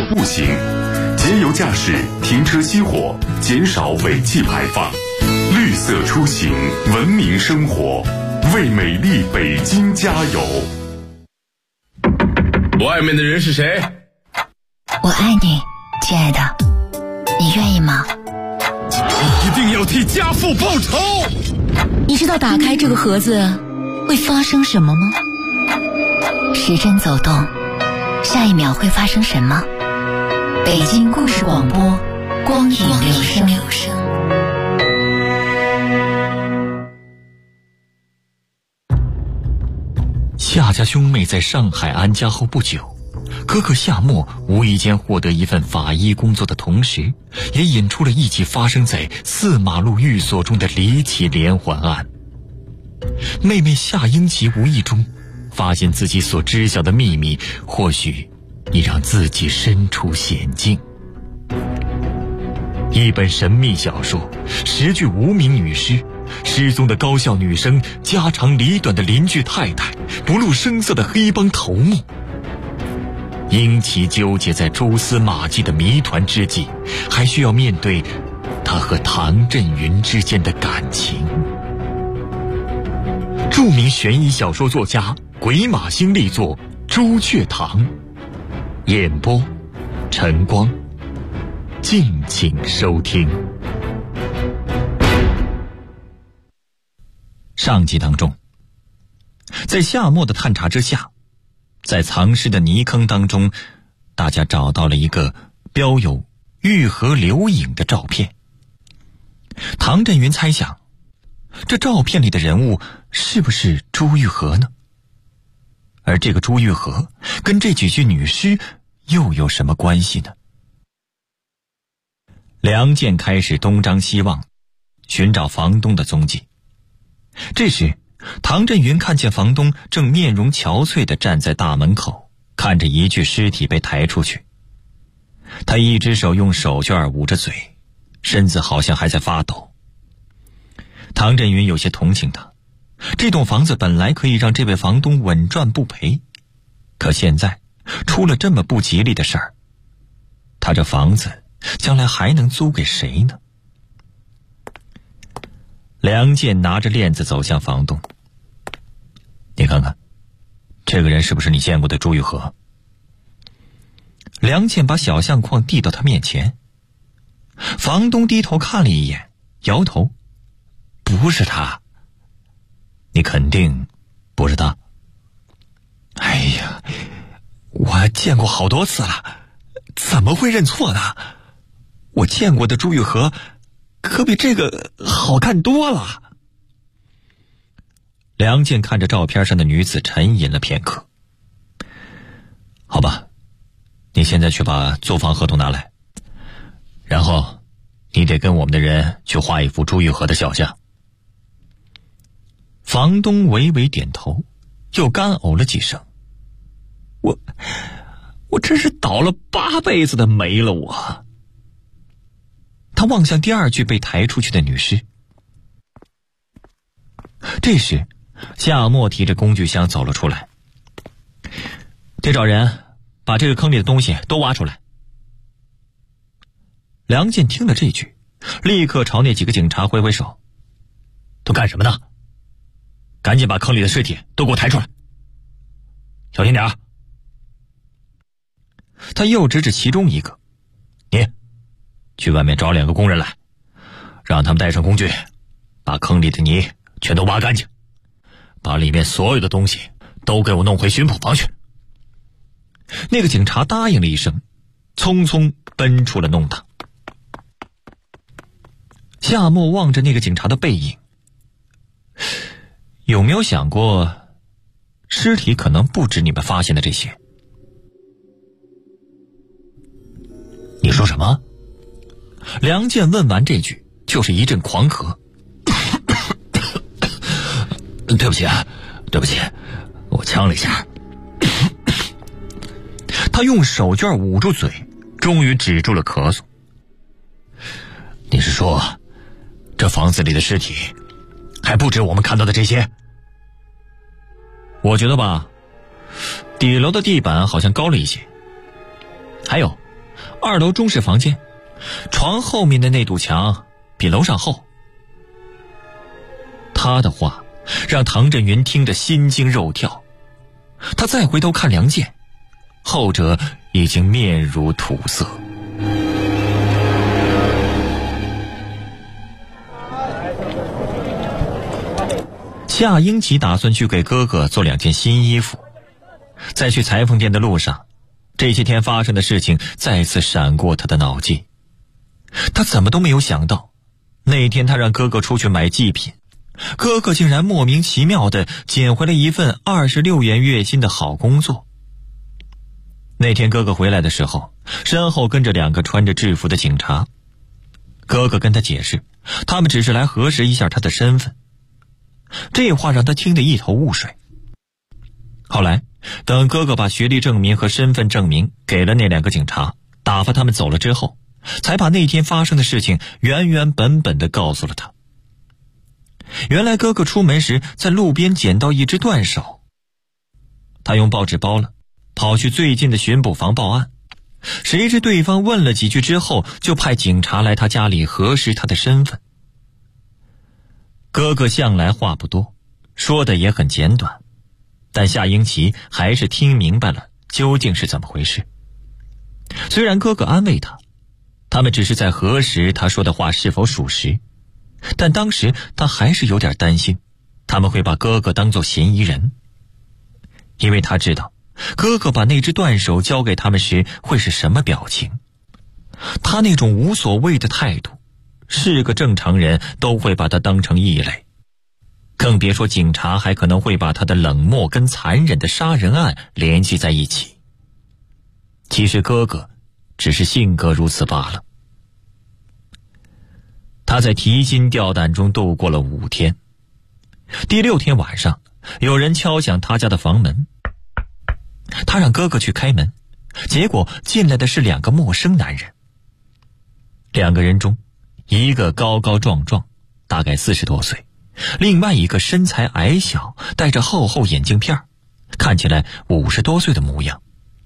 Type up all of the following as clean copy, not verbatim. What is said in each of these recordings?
步行，节油驾驶，停车熄火，减少尾气排放，绿色出行，文明生活，为美丽北京加油。 外面的人是谁？ 我爱你，亲爱的，你愿意吗？ 一定要替家父报仇！ 你知道打开这个盒子会发生什么吗？时针走动，下一秒会发生什么？北京故事广播，光影留声。 夏家兄妹在上海安家后不久，哥哥夏沫无意间获得一份法医工作的同时，也引出了一起发生在4马路寓所中的离奇连环案。妹妹夏英奇无意中发现自己所知晓的秘密，或许已让自己身处险境。一本神秘小说，10具无名女尸，失踪的高校女生，家长里短的邻居太太，不露声色的黑帮头目。英奇纠结在蛛丝马迹的谜团之际，还需要面对他和唐振云之间的感情。著名悬疑小说作家鬼马星力作《朱雀堂》，演播晨光，敬请收听。上集当中，在夏沫的探查之下，在藏尸的泥坑当中，大家找到了一个标有玉河流影的照片。唐振云猜想，这照片里的人物是不是朱玉和呢？而这个朱玉和跟这几具女尸又有什么关系呢？梁健开始东张西望，寻找房东的踪迹。这时，唐振云看见房东正面容憔悴地站在大门口，看着一具尸体被抬出去。他一只手用手绢捂着嘴，身子好像还在发抖。唐振云有些同情他，这栋房子本来可以让这位房东稳赚不赔，可现在出了这么不吉利的事儿，他这房子将来还能租给谁呢？梁健拿着链子走向房东。你看看，这个人是不是你见过的朱玉和？梁健把小相框递到他面前。房东低头看了一眼，摇头，不是他。你肯定不是他？哎呀，我见过好多次了，怎么会认错呢？我见过的朱玉和可比这个好看多了。梁健看着照片上的女子沉吟了片刻。好吧，你现在去把租房合同拿来，然后你得跟我们的人去画一幅朱玉和的小像。房东微微点头，又干呕了几声。我真是倒了8辈子的霉了我。他望向第2具被抬出去的女尸。这时，夏沫提着工具箱走了出来。得找人把这个坑里的东西都挖出来。梁健听了这句，立刻朝那几个警察挥挥手。都干什么呢？赶紧把坑里的尸体都给我抬出来，小心点儿。他又指指其中一个，你去外面找2个工人来，让他们带上工具，把坑里的泥全都挖干净，把里面所有的东西都给我弄回巡捕房去。那个警察答应了一声，匆匆奔出了弄堂。夏沫望着那个警察的背影，有没有想过，尸体可能不止你们发现的这些？你说什么？梁健问完这句，就是一阵狂咳。对不起啊，对不起，我呛了一下。他用手绢捂住嘴，终于止住了咳嗽。你是说，这房子里的尸体还不止我们看到的这些？我觉得吧，底楼的地板好像高了一些，还有 2楼中式房间，床后面的那堵墙比楼上厚。他的话让唐振云听得心惊肉跳，他再回头看梁健，后者已经面如土色。夏英奇打算去给哥哥做2件新衣服。在去裁缝店的路上，这些天发生的事情再次闪过他的脑际。他怎么都没有想到，那天他让哥哥出去买祭品，哥哥竟然莫名其妙地捡回了一份26元月薪的好工作。那天哥哥回来的时候，身后跟着2个穿着制服的警察。哥哥跟他解释，他们只是来核实一下他的身份。这话让他听得一头雾水。后来等哥哥把学历证明和身份证明给了那2个警察，打发他们走了之后，才把那天发生的事情原原本本地告诉了他。原来哥哥出门时在路边捡到一只断手，他用报纸包了，跑去最近的巡捕房报案。谁知对方问了几句之后，就派警察来他家里核实他的身份。哥哥向来话不多，说的也很简短，但夏英奇还是听明白了究竟是怎么回事。虽然哥哥安慰他，他们只是在核实他说的话是否属实，但当时他还是有点担心他们会把哥哥当作嫌疑人，因为他知道哥哥把那只断手交给他们时会是什么表情。他那种无所谓的态度，是个正常人都会把他当成异类，更别说警察还可能会把他的冷漠跟残忍的杀人案联系在一起。其实哥哥只是性格如此罢了。他在提心吊胆中度过了5天。第6天晚上，有人敲响他家的房门，他让哥哥去开门，结果进来的是2个陌生男人。2个人中，一个高高壮壮，大概40多岁，另外一个身材矮小，戴着厚厚眼镜片，看起来50多岁的模样。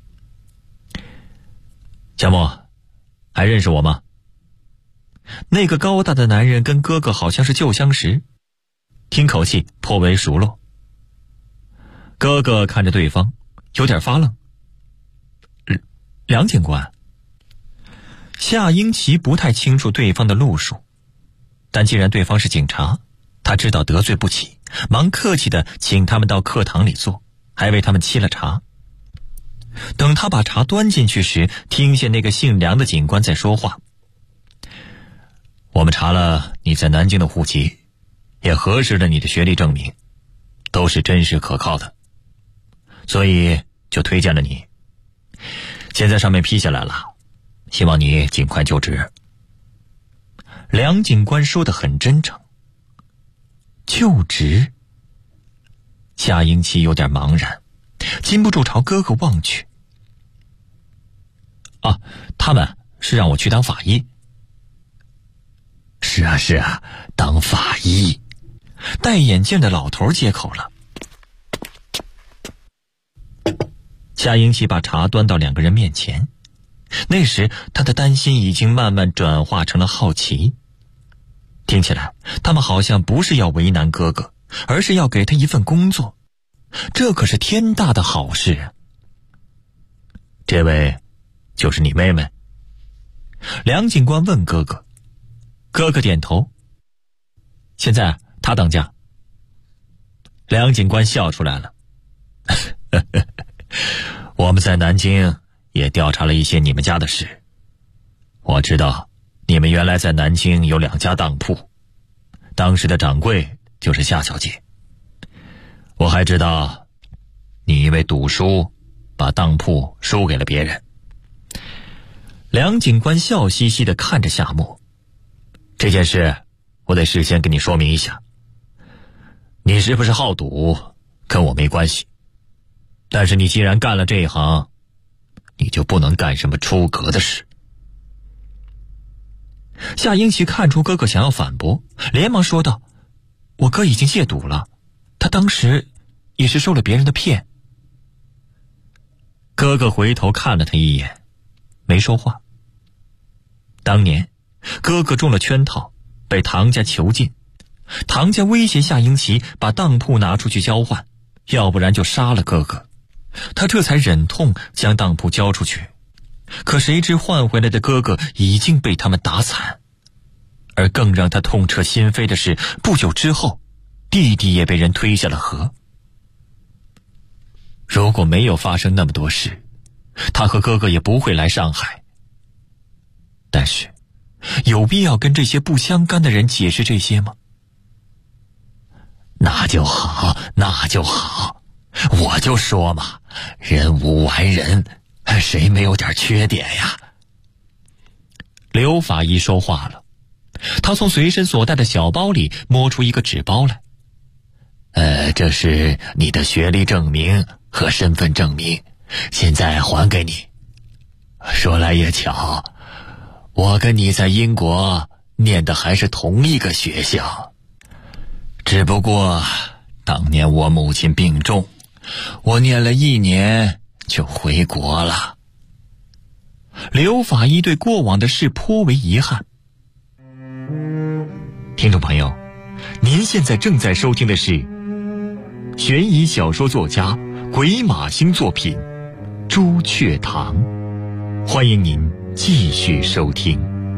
小莫，还认识我吗？那个高大的男人跟哥哥好像是旧相识，听口气颇为熟络。哥哥看着对方有点发愣。梁警官。夏英奇不太清楚对方的路数，但既然对方是警察，他知道得罪不起，忙客气地请他们到课堂里坐，还为他们沏了茶。等他把茶端进去时，听见那个姓梁的警官在说话。我们查了你在南京的户籍，也核实了你的学历证明，都是真实可靠的，所以就推荐了你。现在上面批下来了，希望你尽快就职。梁警官说得很真诚。就职？夏英奇有点茫然，禁不住朝哥哥望去。啊，他们是让我去当法医。是啊是啊，当法医。戴眼镜的老头接口了。夏英奇把茶端到2个人面前，那时他的担心已经慢慢转化成了好奇。听起来他们好像不是要为难哥哥，而是要给他一份工作，这可是天大的好事啊。这位就是你妹妹？梁警官问哥哥。哥哥点头。现在他当家。梁警官笑出来了。我们在南京也调查了一些你们家的事，我知道你们原来在南京有2家当铺，当时的掌柜就是夏小姐。我还知道你因为赌输把当铺输给了别人。梁警官笑嘻嘻地看着夏沫。这件事我得事先跟你说明一下，你是不是好赌跟我没关系，但是你既然干了这一行，你就不能干什么出格的事。夏英奇看出哥哥想要反驳，连忙说道：我哥已经戒赌了，他当时也是受了别人的骗。哥哥回头看了他一眼， 没说话。当年哥哥中了圈套，被唐家囚禁，唐家威胁夏英奇把当铺拿出去交换，要不然就杀了哥哥。他这才忍痛将当铺交出去，可谁知换回来的哥哥已经被他们打惨。而更让他痛彻心扉的是，不久之后弟弟也被人推下了河。如果没有发生那么多事，他和哥哥也不会来上海。但是有必要跟这些不相干的人解释这些吗？那就好，那就好，我就说嘛，人无完人，谁没有点缺点呀？刘法医说话了，他从随身所带的小包里摸出一个纸包来。这是你的学历证明和身份证明，现在还给你。说来也巧，我跟你在英国念的还是同一个学校，只不过当年我母亲病重，我念了1年就回国了。刘法医对过往的事颇为遗憾。听众朋友，您现在正在收听的是悬疑小说作家鬼马星作品《朱雀堂》，欢迎您继续收听。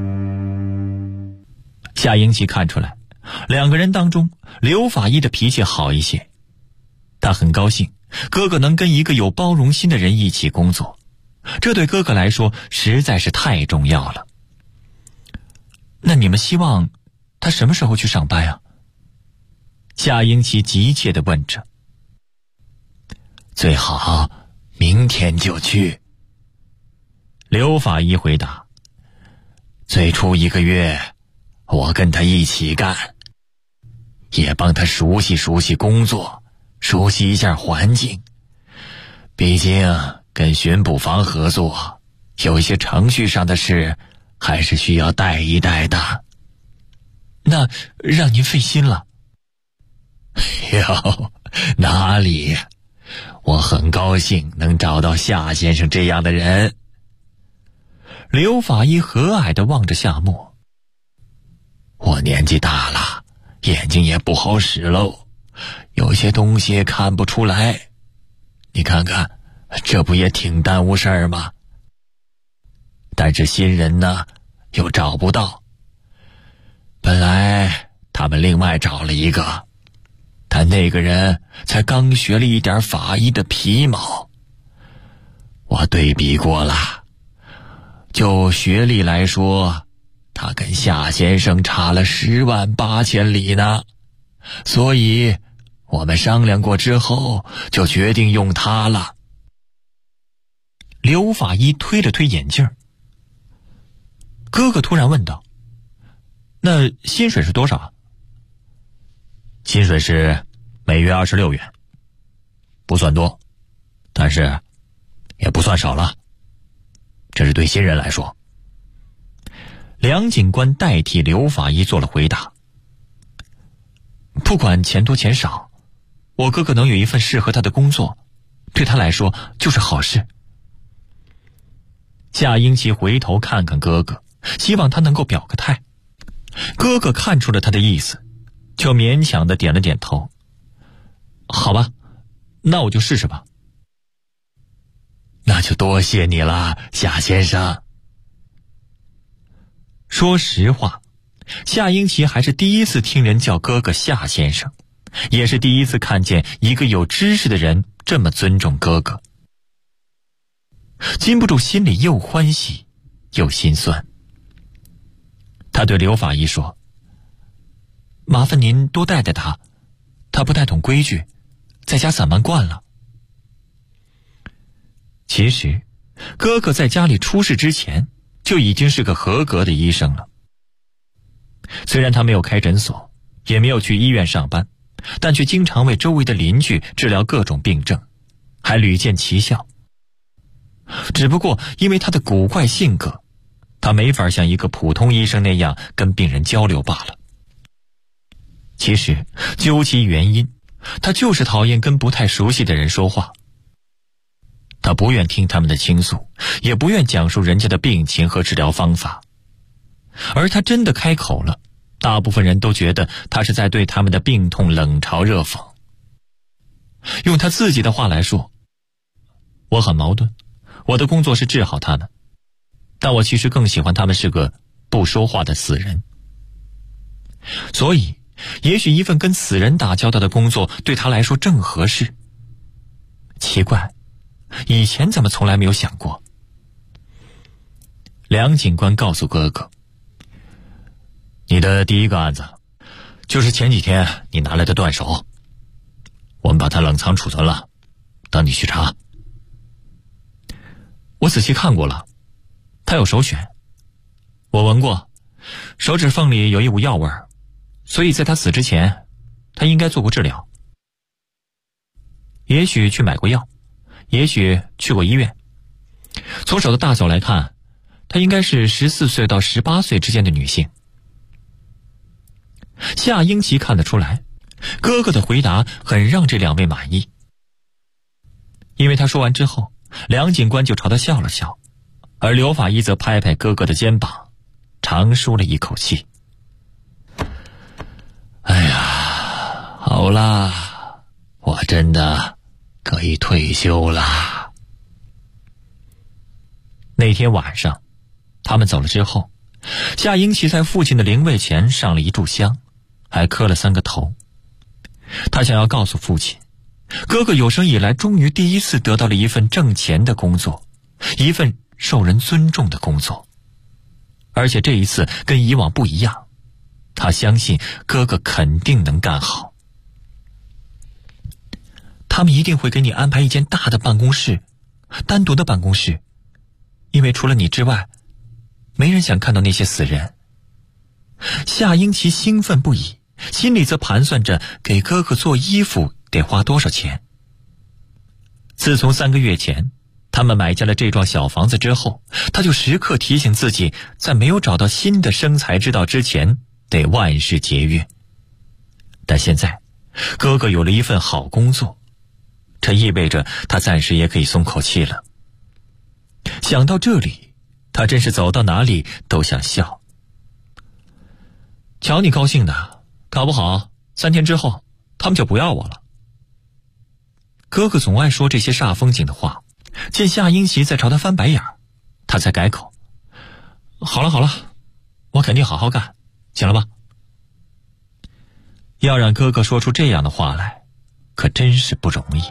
夏英奇看出来，两个人当中刘法医的脾气好一些，他很高兴哥哥能跟一个有包容心的人一起工作，这对哥哥来说实在是太重要了。那你们希望他什么时候去上班啊？夏英奇急切地问着。最好明天就去。刘法医回答。最初1个月我跟他一起干，也帮他熟悉熟悉工作，熟悉一下环境。毕竟跟巡捕房合作，有一些程序上的事还是需要带一带的。那让您费心了。哟，哪里，我很高兴能找到夏先生这样的人。刘法医和蔼地望着夏沫。我年纪大了，眼睛也不好使喽，有些东西看不出来。你看看，这不也挺耽误事儿吗？但是新人呢，又找不到。本来他们另外找了一个，但那个人才刚学了一点法医的皮毛。我对比过了，就学历来说，他跟夏先生差了10万8千里呢。所以我们商量过之后，就决定用他了。刘法医推了推眼镜。哥哥突然问道：那薪水是多少？薪水是每月26元，不算多，但是也不算少了，这是对新人来说。梁警官代替刘法医做了回答。不管钱多钱少，我哥哥能有一份适合他的工作，对他来说就是好事。夏英奇回头看看哥哥，希望他能够表个态。哥哥看出了他的意思，就勉强地点了点头。好吧，那我就试试吧。那就多谢你了，夏先生。说实话，夏英奇还是第一次听人叫哥哥夏先生，也是第一次看见一个有知识的人这么尊重哥哥，禁不住心里又欢喜又心酸。他对刘法医说：麻烦您多带带他，他不太懂规矩，在家散漫惯了。其实哥哥在家里出事之前就已经是个合格的医生了。虽然他没有开诊所，也没有去医院上班，但却经常为周围的邻居治疗各种病症，还屡见奇效。只不过因为他的古怪性格，他没法像一个普通医生那样跟病人交流罢了。其实究其原因，他就是讨厌跟不太熟悉的人说话。 他不愿听他们的倾诉，也不愿讲述人家的病情和治疗方法。而他真的开口了，大部分人都觉得他是在对他们的病痛冷嘲热讽。用他自己的话来说，我很矛盾，我的工作是治好他们，但我其实更喜欢他们是个不说话的死人。所以也许一份跟死人打交道的工作对他来说正合适。奇怪，以前怎么从来没有想过。梁警官告诉哥哥，你的第一个案子就是前几天你拿来的断手，我们把它冷藏储存了，等你去查。我仔细看过了，它有首选，我闻过，手指缝里有一股药味儿，所以在他死之前他应该做过治疗，也许去买过药，也许去过医院。从手的大小来看，她应该是14岁到18岁之间的女性。夏英奇看得出来，哥哥的回答很让这两位满意。因为他说完之后，梁警官就朝他笑了笑，而刘法医则拍拍哥哥的肩膀，长舒了一口气。哎呀，好啦，我真的可以退休啦。那天晚上他们走了之后，夏英奇在父亲的灵位前上了一炷香，还磕了3个头。他想要告诉父亲，哥哥有生以来终于第一次得到了一份挣钱的工作，一份受人尊重的工作。而且这一次跟以往不一样，他相信哥哥肯定能干好。他们一定会给你安排一间大的办公室，单独的办公室，因为除了你之外，没人想看到那些死人。夏英奇兴奋不已，心里则盘算着给哥哥做衣服得花多少钱。自从3个月前他们买下了这幢小房子之后，他就时刻提醒自己，在没有找到新的生财之道之前，得万事节约。但现在哥哥有了一份好工作，这意味着他暂时也可以松口气了。想到这里，他真是走到哪里都想笑。瞧你高兴的，搞不好3天之后他们就不要我了。哥哥总爱说这些煞风景的话，见夏英奇在朝他翻白眼，他才改口，好了好了，我肯定好好干，行了吧？要让哥哥说出这样的话来，可真是不容易。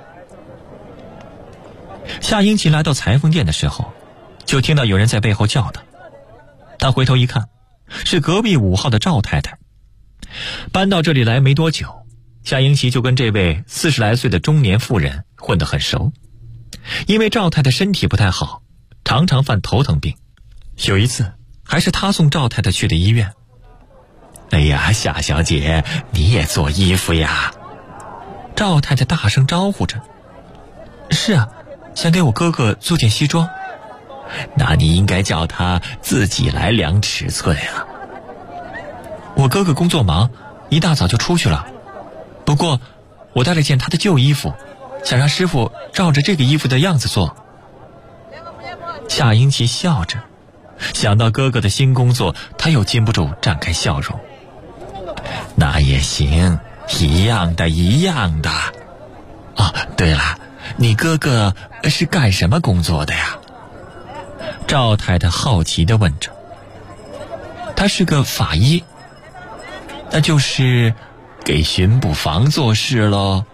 夏英奇来到裁缝店的时候，就听到有人在背后叫他。他回头一看，是隔壁5号的赵太太。搬到这里来没多久，夏英奇就跟这位40来岁的中年妇人混得很熟。因为赵太太身体不太好，常常犯头疼病，有一次还是他送赵太太去的医院。哎呀，夏小姐，你也做衣服呀？赵太太大声招呼着。是啊，想给我哥哥做件西装。那你应该叫他自己来量尺寸啊。我哥哥工作忙，一大早就出去了。不过我带了件他的旧衣服，想让师傅照着这个衣服的样子做。夏英奇笑着，想到哥哥的新工作，他又禁不住绽开笑容。那也行，一样的一样的。哦，对了，你哥哥是干什么工作的呀？赵太太好奇地问着。他是个法医，那就是给巡捕房做事咯。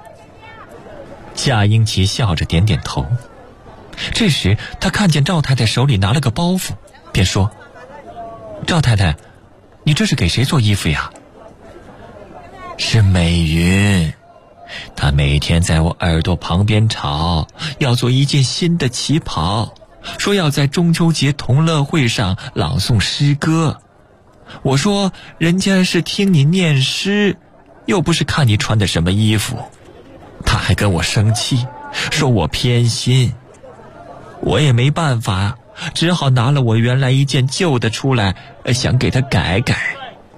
夏英奇笑着点点头。这时他看见赵太太手里拿了个包袱，便说，赵太太，你这是给谁做衣服呀？是美云，她每天在我耳朵旁边吵，要做一件新的旗袍，说要在中秋节同乐会上朗诵诗歌。我说人家是听你念诗，又不是看你穿的什么衣服。她还跟我生气，说我偏心。我也没办法，只好拿了我原来一件旧的出来，想给她改改。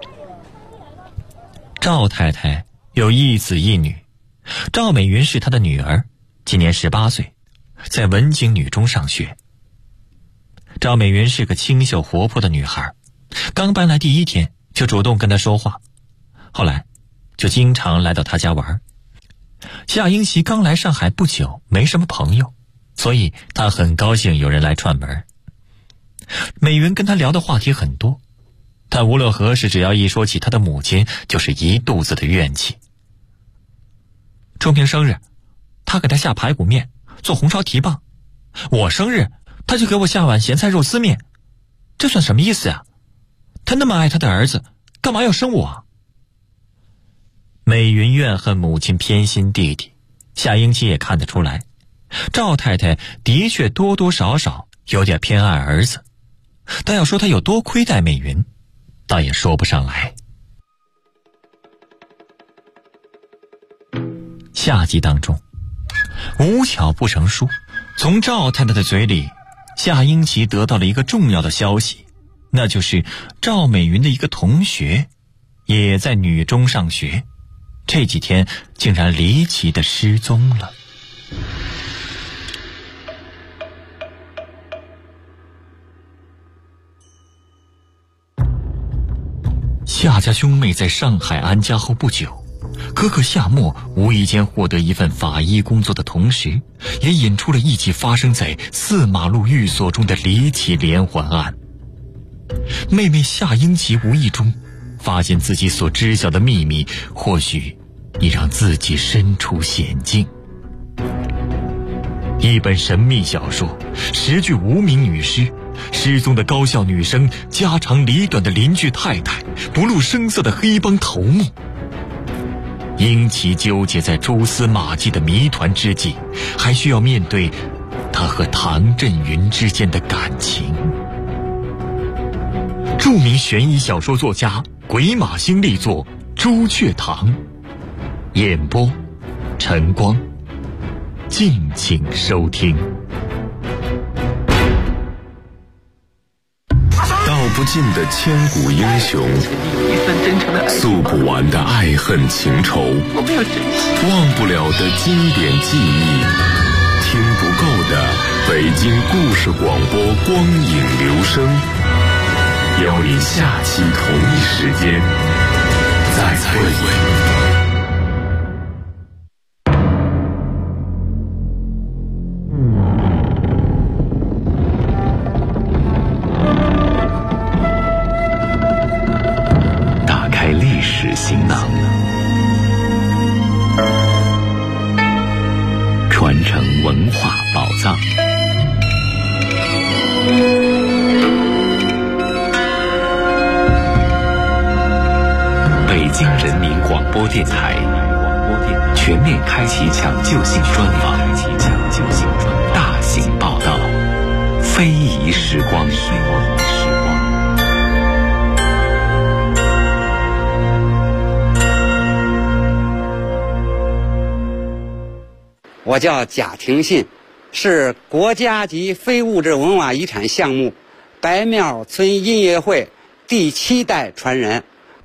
赵太太有1子1女，赵美云是她的女儿，今年18岁， 在文景女中上学。赵美云是个清秀活泼的女孩，刚搬来第一天就主动跟她说话，后来就经常来到她家玩。夏英奇刚来上海不久，没什么朋友，所以她很高兴有人来串门。美云跟她聊的话题很多，但无论何时只要一说起她的母亲，就是一肚子的怨气。仲平生日，她给她下排骨面，做红烧蹄膀；我生日，她就给我下碗咸菜肉丝面，这算什么意思呀？她那么爱她的儿子，干嘛要生我啊？美云怨恨母亲偏心弟弟，夏英奇也看得出来，赵太太的确多多少少有点偏爱儿子，但要说她有多亏待美云，倒也说不上来。下集当中，无巧不成书，从赵太太的嘴里，夏英奇得到了一个重要的消息，那就是赵美云的一个同学也在女中上学，这几天竟然离奇的失踪了。夏家兄妹在上海安家后不久，哥哥夏沫无意间获得一份法医工作的同时，也引出了一起发生在4马路寓所中的离奇连环案。妹妹夏英奇无意中发现自己所知晓的秘密，或许已让自己身处险境。一本神秘小说，10具无名女尸，失踪的高校女生，家长里短的邻居太太，不露声色的黑帮头目。英奇纠结在蛛丝马迹的谜团之际，还需要面对他和唐振云之间的感情。著名悬疑小说作家鬼马星力作《朱雀堂》，演播晨光，敬请收听。 道不尽的千古英雄，诉不完的爱恨情仇，忘不了的经典记忆，听不够的北京故事广播光影留声，邀你下期同一时间再会。行囊，传承文化宝藏。北京人民广播电台全面开启抢救性专访，大型报道，非遗时光。 我叫贾廷信，是国家级非物质文化遗产项目白庙村音乐会第7代传人。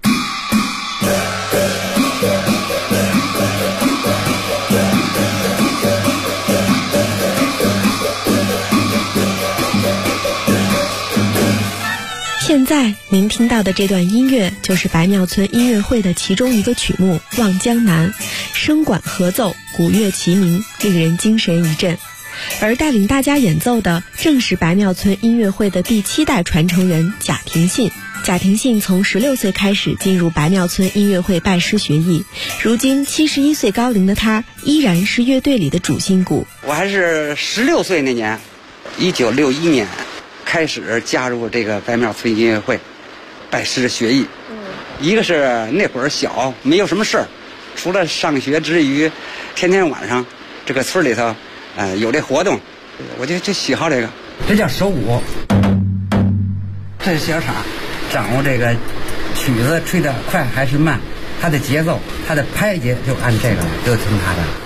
现在您听到的这段音乐就是白庙村音乐会的其中一个曲目《望江南》，声管合奏，鼓乐齐鸣，令人精神一振。而带领大家演奏的正是白庙村音乐会的第7代传承人贾廷信。贾廷信从16岁开始进入白庙村音乐会拜师学艺，如今71岁高龄的他依然是乐队里的主心骨。 我还是16岁那年，1961年开始加入这个白庙村音乐会拜师学艺。一个是那会儿小，没有什么事儿，除了上学之余，天天晚上这个村里头有这活动，我就喜好这个。这叫手鼓，这是小叉，掌握这个曲子吹得快还是慢，它的节奏，它的拍节就按这个就听它的。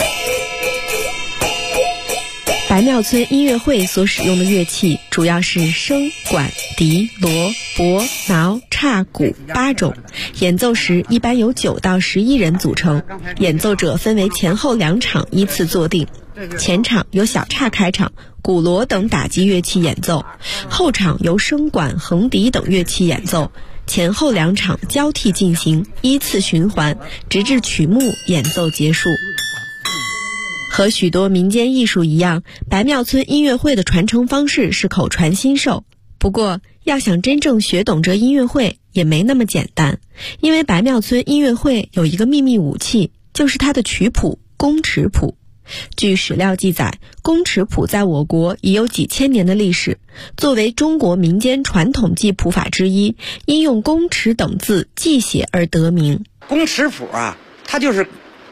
白庙村音乐会所使用的乐器主要是笙、管、笛、锣、钹、挠、叉、鼓8种，演奏时一般由9到11人组成，演奏者分为前后2场依次坐定。 前场由小叉开场，鼓锣等打击乐器演奏，后场由笙管、横笛等乐器演奏，前后两场交替进行，依次循环，直至曲目演奏结束。和许多民间艺术一样，白庙村音乐会的传承方式是口传心授。不过，要想真正学懂这音乐会也没那么简单，因为白庙村音乐会有一个秘密武器，就是它的曲谱宫尺谱。据史料记载，宫尺谱在我国已有几千年的历史，作为中国民间传统记谱法之一，因用宫尺等字记写而得名。 宫尺谱啊，它就是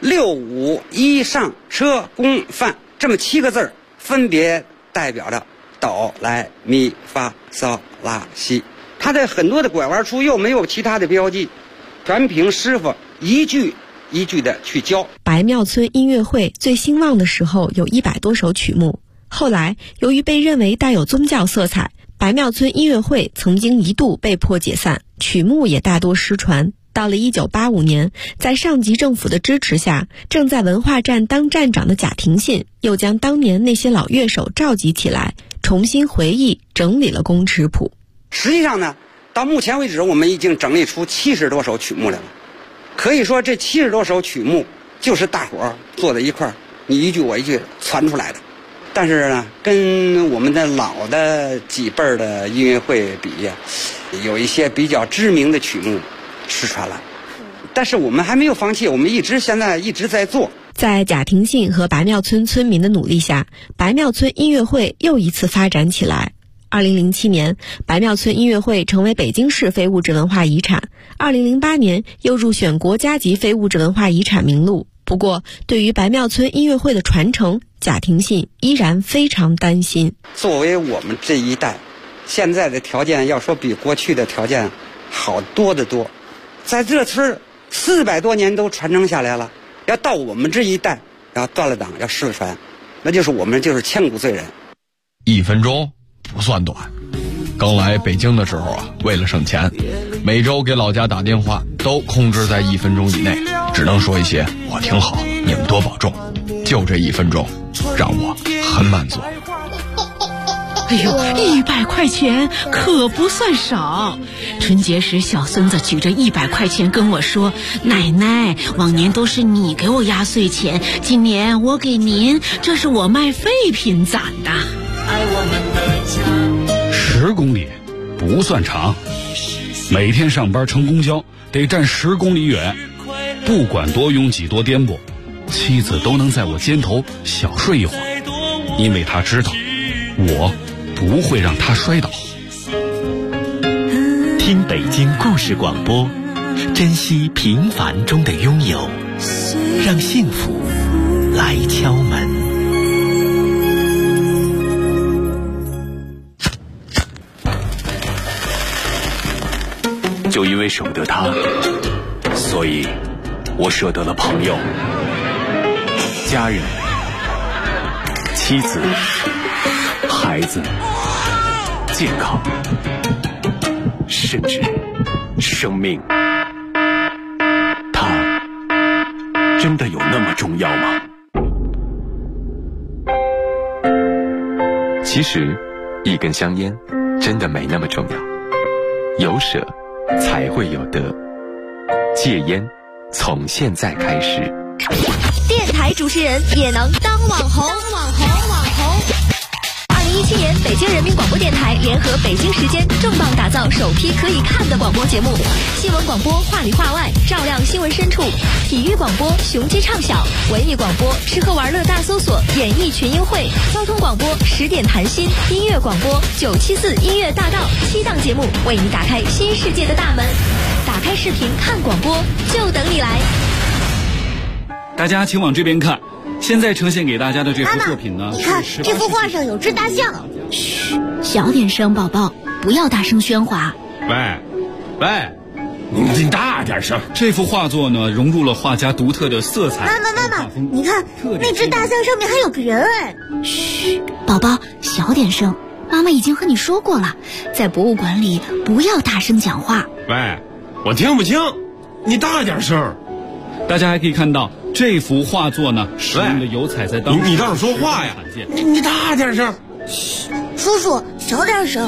6、5、1上车宫范这么7个字，分别代表着哆来咪发嗦拉西。它的很多的拐弯处又没有其他的标记，全凭师傅一句一句的去教。 白庙村音乐会最兴旺的时候有100多首曲目，后来由于被认为带有宗教色彩，白庙村音乐会曾经一度被迫解散，曲目也大多失传。到了1985年，在上级政府的支持下，正在文化站当站长的贾廷信又将当年那些老乐手召集起来，重新回忆整理了宫尺谱。 实际上呢，到目前为止我们已经整理出70多首曲目来了。可以说这70多首曲目就是大伙儿坐在一块儿，你一句我一句传出来的。但是呢，跟我们的老的几辈儿的音乐会比呀，有一些比较知名的曲目失传了。但是我们还没有放弃，我们现在一直在做。 在贾廷信和白庙村村民的努力下，白庙村音乐会又一次发展起来。2007年，白庙村音乐会成为北京市非物质文化遗产。2008年又入选国家级非物质文化遗产名录。不过，对于白庙村音乐会的传承，贾廷信依然非常担心。 作为我们这一代，现在的条件要说比过去的条件好多得多。在这村400多年都传承下来了，要到我们这一代要断了档，要失传，那就是我们就是千古罪人。 1分钟不算短。刚来北京的时候啊，为了省钱，每周给老家打电话都控制在1分钟以内，只能说一些我挺好，你们多保重。就这1分钟让我很满足。 哎呦，100块钱可不算少。春节时小孙子举着100块钱跟我说，奶奶，往年都是你给我压岁钱，今年我给您，这是我卖废品攒的。 10公里不算长，每天上班乘公交得站10公里远，不管多拥挤多颠簸，妻子都能在我肩头小睡一会儿，因为她知道我不会让她摔倒。 听北京故事广播，珍惜平凡中的拥有，让幸福来敲门。 就因为舍不得他，所以我舍得了朋友、家人、妻子、孩子、健康，甚至生命。他真的有那么重要吗？其实一根香烟真的没那么重要，有舍才会有得。戒烟从现在开始。 电台主持人也能当网红。2017年，北京人民广播电台联合北京时间重磅打造首批可以看的广播节目：新闻广播话里话外，照亮新闻深处；体育广播雄鸡唱晓；文艺广播吃喝玩乐大搜索，演艺群英会；交通广播10点谈心；音乐广播974音乐大道。7档节目为你打开新世界的大门。打开视频看广播，就等你来。 大家请往这边看，现在呈现给大家的这幅作品呢， 你看这幅画上有只大象。 嘘，小点声，宝宝，不要大声喧哗。 喂，你大点声。 这幅画作呢，融入了画家独特的色彩。 妈妈，你看那只大象上面还有个人哎。 嘘，宝宝，小点声。妈妈已经和你说过了，在博物馆里不要大声讲话。 喂，我听不清，你大点声。 大家还可以看到这幅画作呢，使用的油彩在当时你倒是说话呀！你大点声。 叔叔小点声。